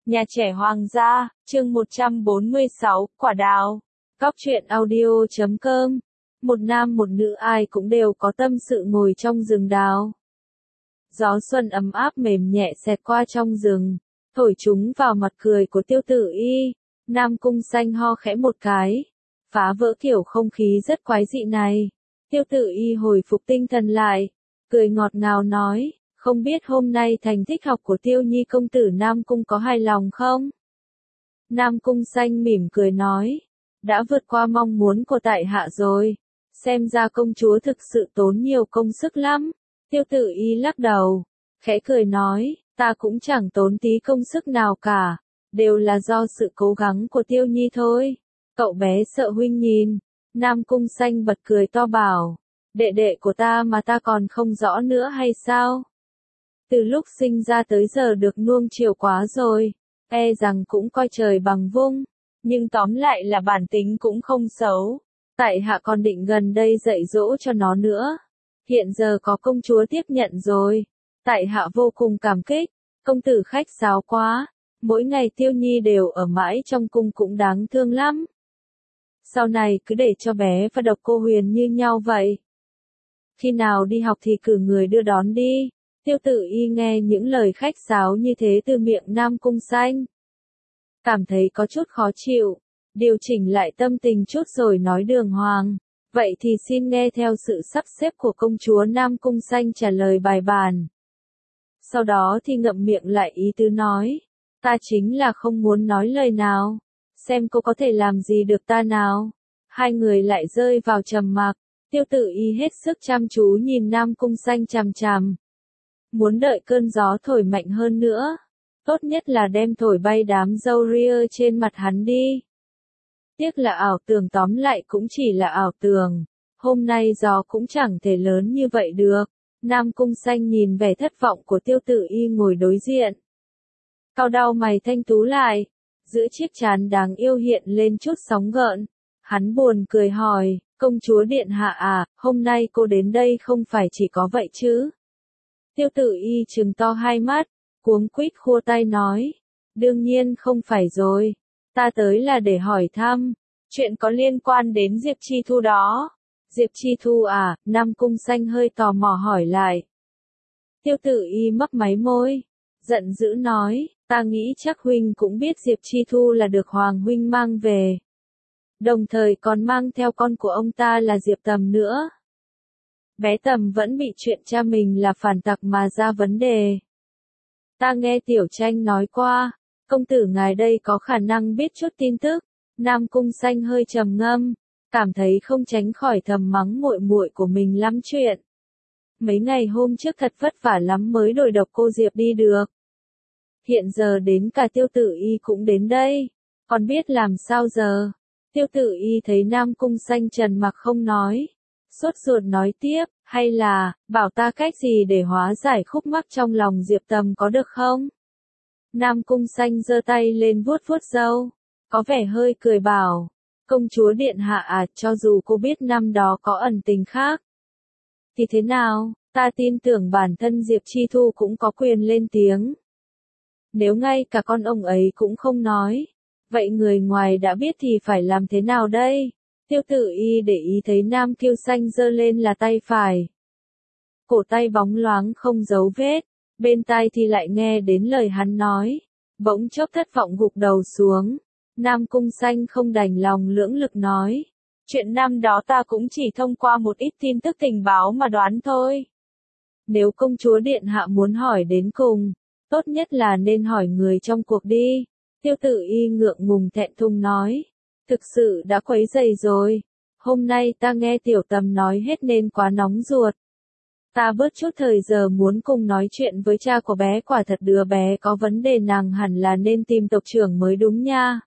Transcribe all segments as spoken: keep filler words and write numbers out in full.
Nhà trẻ Hoàng gia, chương một trăm bốn mươi sáu, quả đào. Góc truyện audio chấm com. Một nam một nữ ai cũng đều có tâm sự ngồi trong rừng đào. Gió xuân ấm áp mềm nhẹ xẹt qua trong rừng, thổi chúng vào mặt cười của Tiêu Tử Y. Nam Cung Xanh ho khẽ một cái, phá vỡ kiểu không khí rất quái dị này. Tiêu Tử Y hồi phục tinh thần lại, cười ngọt ngào nói, không biết hôm nay thành tích học của Tiêu Nhi công tử Nam Cung có hài lòng không? Nam Cung Xanh mỉm cười nói, đã vượt qua mong muốn của tại hạ rồi, xem ra công chúa thực sự tốn nhiều công sức lắm. Tiêu Tử Y lắc đầu, khẽ cười nói, ta cũng chẳng tốn tí công sức nào cả, đều là do sự cố gắng của Tiêu Nhi thôi. Cậu bé sợ huynh nhìn. Nam Cung Xanh bật cười to bảo, đệ đệ của ta mà ta còn không rõ nữa hay sao? Từ lúc sinh ra tới giờ được nuông chiều quá rồi, e rằng cũng coi trời bằng vung, nhưng tóm lại là bản tính cũng không xấu. Tại hạ còn định gần đây dạy dỗ cho nó nữa. Hiện giờ có công chúa tiếp nhận rồi, tại hạ vô cùng cảm kích, công tử khách sáo quá, mỗi ngày Tiêu Nhi đều ở mãi trong cung cũng đáng thương lắm. Sau này cứ để cho bé và Độc Cô Huyền như nhau vậy. Khi nào đi học thì cử người đưa đón đi. Tiêu Tử Y nghe những lời khách sáo như thế từ miệng Nam Cung Xanh, cảm thấy có chút khó chịu, điều chỉnh lại tâm tình chút rồi nói đường hoàng, vậy thì xin nghe theo sự sắp xếp của công chúa. Nam Cung Xanh trả lời bài bản. Sau đó thì ngậm miệng lại ý tứ nói, ta chính là không muốn nói lời nào, xem cô có thể làm gì được ta nào. Hai người lại rơi vào trầm mặc, Tiêu Tử Y hết sức chăm chú nhìn Nam Cung Xanh chằm chằm. Muốn đợi cơn gió thổi mạnh hơn nữa, tốt nhất là đem thổi bay đám râu ria trên mặt hắn đi. Tiếc là ảo tưởng, tóm lại cũng chỉ là ảo tưởng, hôm nay gió cũng chẳng thể lớn như vậy được. Nam Cung Xanh nhìn vẻ thất vọng của Tiêu Tử Y ngồi đối diện, cau đau mày thanh tú lại, giữa chiếc trán đáng yêu hiện lên chút sóng gợn. Hắn buồn cười hỏi, công chúa điện hạ à, hôm nay cô đến đây không phải chỉ có vậy chứ? Tiêu Tử Y trừng to hai mắt, cuống quýt khua tay nói, đương nhiên không phải rồi, ta tới là để hỏi thăm, chuyện có liên quan đến Diệp Chi Thu đó. Diệp Chi Thu à? Nam Cung Xanh hơi tò mò hỏi lại. Tiêu Tử Y mấp máy môi, giận dữ nói, ta nghĩ chắc huynh cũng biết Diệp Chi Thu là được Hoàng huynh mang về, đồng thời còn mang theo con của ông ta là Diệp Tầm nữa. Bé Tầm vẫn bị chuyện cha mình là phản tặc mà ra vấn đề. Ta nghe Tiểu Tranh nói qua, công tử ngài đây có khả năng biết chút tin tức. Nam Cung Xanh hơi trầm ngâm, cảm thấy không tránh khỏi thầm mắng muội muội của mình lắm chuyện. Mấy ngày hôm trước thật vất vả lắm mới đổi Độc Cô Diệp đi được. Hiện giờ đến cả Tiêu Tử Y cũng đến đây, còn biết làm sao giờ? Tiêu Tử Y thấy Nam Cung Xanh trần mặc không nói, sốt ruột nói tiếp, hay là, bảo ta cách gì để hóa giải khúc mắc trong lòng Diệp Tầm có được không? Nam Cung Xanh giơ tay lên vuốt vuốt râu, có vẻ hơi cười bảo, công chúa điện hạ à, cho dù cô biết năm đó có ẩn tình khác, thì thế nào, ta tin tưởng bản thân Diệp Chi Thu cũng có quyền lên tiếng. Nếu ngay cả con ông ấy cũng không nói, vậy người ngoài đã biết thì phải làm thế nào đây? Tiêu Tử Y để ý thấy Nam Kiêu Xanh giơ lên là tay phải, cổ tay bóng loáng không dấu vết, bên tai thì lại nghe đến lời hắn nói, bỗng chốc thất vọng gục đầu xuống. Nam Cung Xanh không đành lòng lưỡng lực nói, chuyện năm đó ta cũng chỉ thông qua một ít tin tức tình báo mà đoán thôi. Nếu công chúa điện hạ muốn hỏi đến cùng, tốt nhất là nên hỏi người trong cuộc đi. Tiêu Tử Y ngượng ngùng thẹn thùng nói, thực sự đã quấy rầy rồi, hôm nay ta nghe Tiểu Tầm nói hết nên quá nóng ruột. Ta bớt chút thời giờ muốn cùng nói chuyện với cha của bé, quả thật đứa bé có vấn đề, nàng hẳn là nên tìm tộc trưởng mới đúng nha.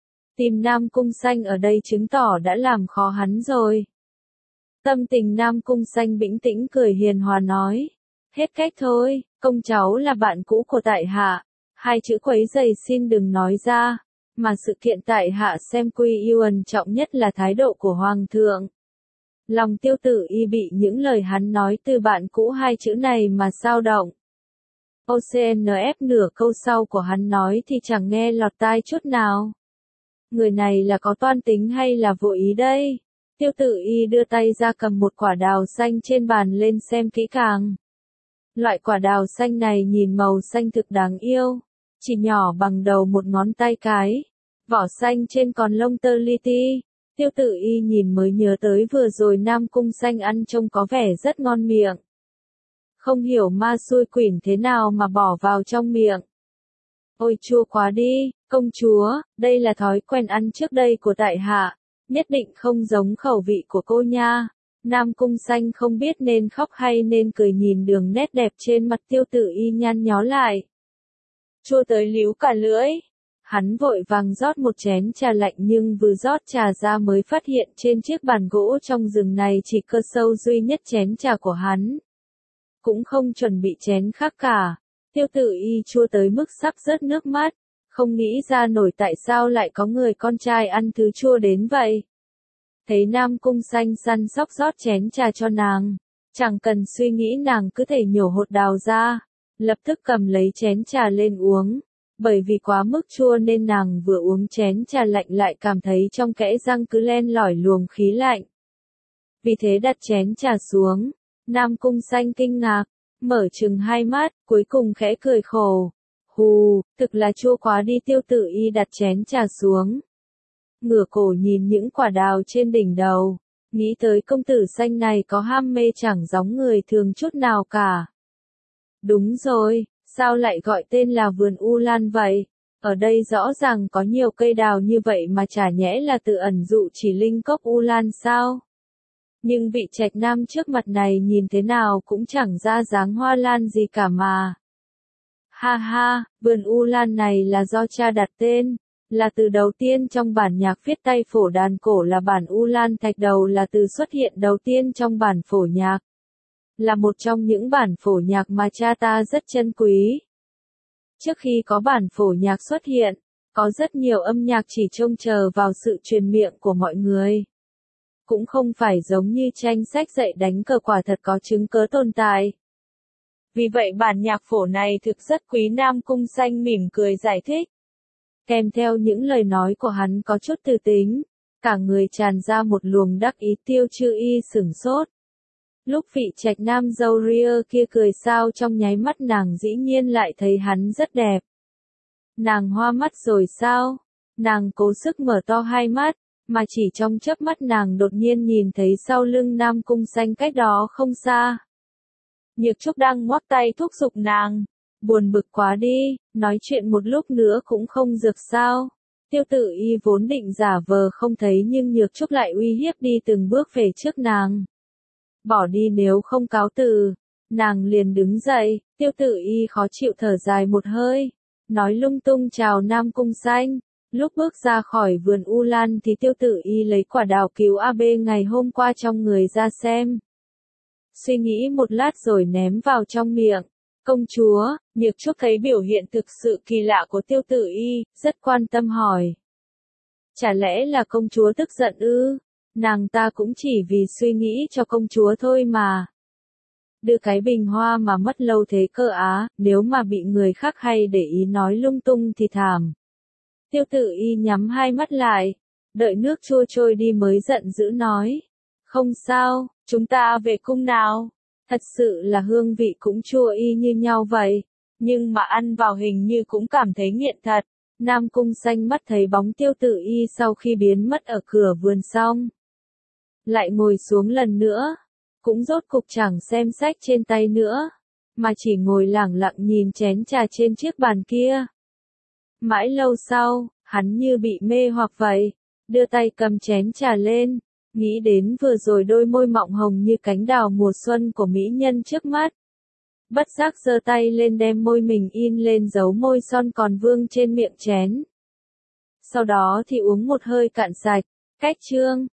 Tìm Nam Cung Xanh ở đây chứng tỏ đã làm khó hắn rồi. Tâm tình Nam Cung Xanh bĩnh tĩnh cười hiền hòa nói, hết cách thôi, công cháu là bạn cũ của tại hạ, hai chữ quấy rầy xin đừng nói ra, mà sự kiện tại hạ xem quy ân trọng nhất là thái độ của Hoàng thượng. Lòng Tiêu Tử Y bị những lời hắn nói từ bạn cũ hai chữ này mà dao động. ô xê en ép nửa câu sau của hắn nói thì chẳng nghe lọt tai chút nào. Người này là có toan tính hay là vô ý đây? Tiêu Tử Y đưa tay ra cầm một quả đào xanh trên bàn lên xem kỹ càng. Loại quả đào xanh này nhìn màu xanh thực đáng yêu, chỉ nhỏ bằng đầu một ngón tay cái, vỏ xanh trên còn lông tơ li ti. Tiêu Tử Y nhìn mới nhớ tới vừa rồi Nam Cung Xanh ăn trông có vẻ rất ngon miệng. Không hiểu ma xui quỷ thế nào mà bỏ vào trong miệng. Ôi chua quá đi, công chúa, đây là thói quen ăn trước đây của tại hạ, nhất định không giống khẩu vị của cô nha. Nam Cung Xanh không biết nên khóc hay nên cười nhìn đường nét đẹp trên mặt Tiêu Tử Y nhăn nhó lại. Chua tới líu cả lưỡi. Hắn vội vàng rót một chén trà lạnh nhưng vừa rót trà ra mới phát hiện trên chiếc bàn gỗ trong rừng này chỉ cơ sâu duy nhất chén trà của hắn. Cũng không chuẩn bị chén khác cả. Tiêu Tử Y chua tới mức sắp rớt nước mắt, không nghĩ ra nổi tại sao lại có người con trai ăn thứ chua đến vậy. Thấy Nam Cung Xanh săn sóc rót chén trà cho nàng, chẳng cần suy nghĩ nàng cứ thể nhổ hột đào ra, lập tức cầm lấy chén trà lên uống. Bởi vì quá mức chua nên nàng vừa uống chén trà lạnh lại cảm thấy trong kẽ răng cứ len lỏi luồng khí lạnh. Vì thế đặt chén trà xuống, Nam Cung Xanh kinh ngạc, mở trừng hai mắt, cuối cùng khẽ cười khổ. Hù, thực là chua quá đi. Tiêu Tử Y đặt chén trà xuống. Ngửa cổ nhìn những quả đào trên đỉnh đầu, nghĩ tới công tử Xanh này có ham mê chẳng giống người thường chút nào cả. Đúng rồi, sao lại gọi tên là vườn U Lan vậy? Ở đây rõ ràng có nhiều cây đào như vậy mà chả nhẽ là tự ẩn dụ chỉ linh cốc U Lan sao? Nhưng vị trạch nam trước mặt này nhìn thế nào cũng chẳng ra dáng hoa lan gì cả mà. Ha ha, vườn U Lan này là do cha đặt tên, là từ đầu tiên trong bản nhạc viết tay phổ đàn cổ, là bản U Lan thạch đầu, là từ xuất hiện đầu tiên trong bản phổ nhạc. Là một trong những bản phổ nhạc mà cha ta rất trân quý. Trước khi có bản phổ nhạc xuất hiện, có rất nhiều âm nhạc chỉ trông chờ vào sự truyền miệng của mọi người. Cũng không phải giống như tranh sách dạy đánh cờ quả thật có chứng cớ tồn tại. Vì vậy bản nhạc phổ này thực rất quý. Nam Cung Xanh mỉm cười giải thích. Kèm theo những lời nói của hắn có chút tư tính, cả người tràn ra một luồng đắc ý. Tiêu Chư Y sửng sốt. Lúc vị trạch nam râu ria kia cười sao trong nháy mắt nàng dĩ nhiên lại thấy hắn rất đẹp. Nàng hoa mắt rồi sao? Nàng cố sức mở to hai mắt, mà chỉ trong chớp mắt nàng đột nhiên nhìn thấy sau lưng Nam Cung Xanh cách đó không xa. Nhược Trúc đang ngoắc tay thúc giục nàng. Buồn bực quá đi, nói chuyện một lúc nữa cũng không được sao? Tiêu Tử Y vốn định giả vờ không thấy nhưng Nhược Trúc lại uy hiếp đi từng bước về trước nàng. Bỏ đi nếu không cáo từ. Nàng liền đứng dậy, Tiêu Tử Y khó chịu thở dài một hơi, nói lung tung chào Nam Cung Xanh. Lúc bước ra khỏi vườn U Lan thì Tiêu Tử Y lấy quả đào cứu a bê ngày hôm qua trong người ra xem. Suy nghĩ một lát rồi ném vào trong miệng. Công chúa, Nhược Trúc thấy biểu hiện thực sự kỳ lạ của Tiêu Tử Y, rất quan tâm hỏi. Chả lẽ là công chúa tức giận ư? Nàng ta cũng chỉ vì suy nghĩ cho công chúa thôi mà. Đưa cái bình hoa mà mất lâu thế cơ á, nếu mà bị người khác hay để ý nói lung tung thì thảm. Tiêu Tử Y nhắm hai mắt lại, đợi nước chua trôi đi mới giận dữ nói. Không sao, chúng ta về cung nào. Thật sự là hương vị cũng chua y như nhau vậy, nhưng mà ăn vào hình như cũng cảm thấy nghiện thật. Nam Cung Xanh mắt thấy bóng Tiêu Tử Y sau khi biến mất ở cửa vườn xong. Lại ngồi xuống lần nữa, cũng rốt cục chẳng xem sách trên tay nữa, mà chỉ ngồi lẳng lặng nhìn chén trà trên chiếc bàn kia. Mãi lâu sau, hắn như bị mê hoặc vậy, đưa tay cầm chén trà lên, nghĩ đến vừa rồi đôi môi mọng hồng như cánh đào mùa xuân của mỹ nhân trước mắt. Bất giác giơ tay lên đem môi mình in lên dấu môi son còn vương trên miệng chén. Sau đó thì uống một hơi cạn sạch. Cách chương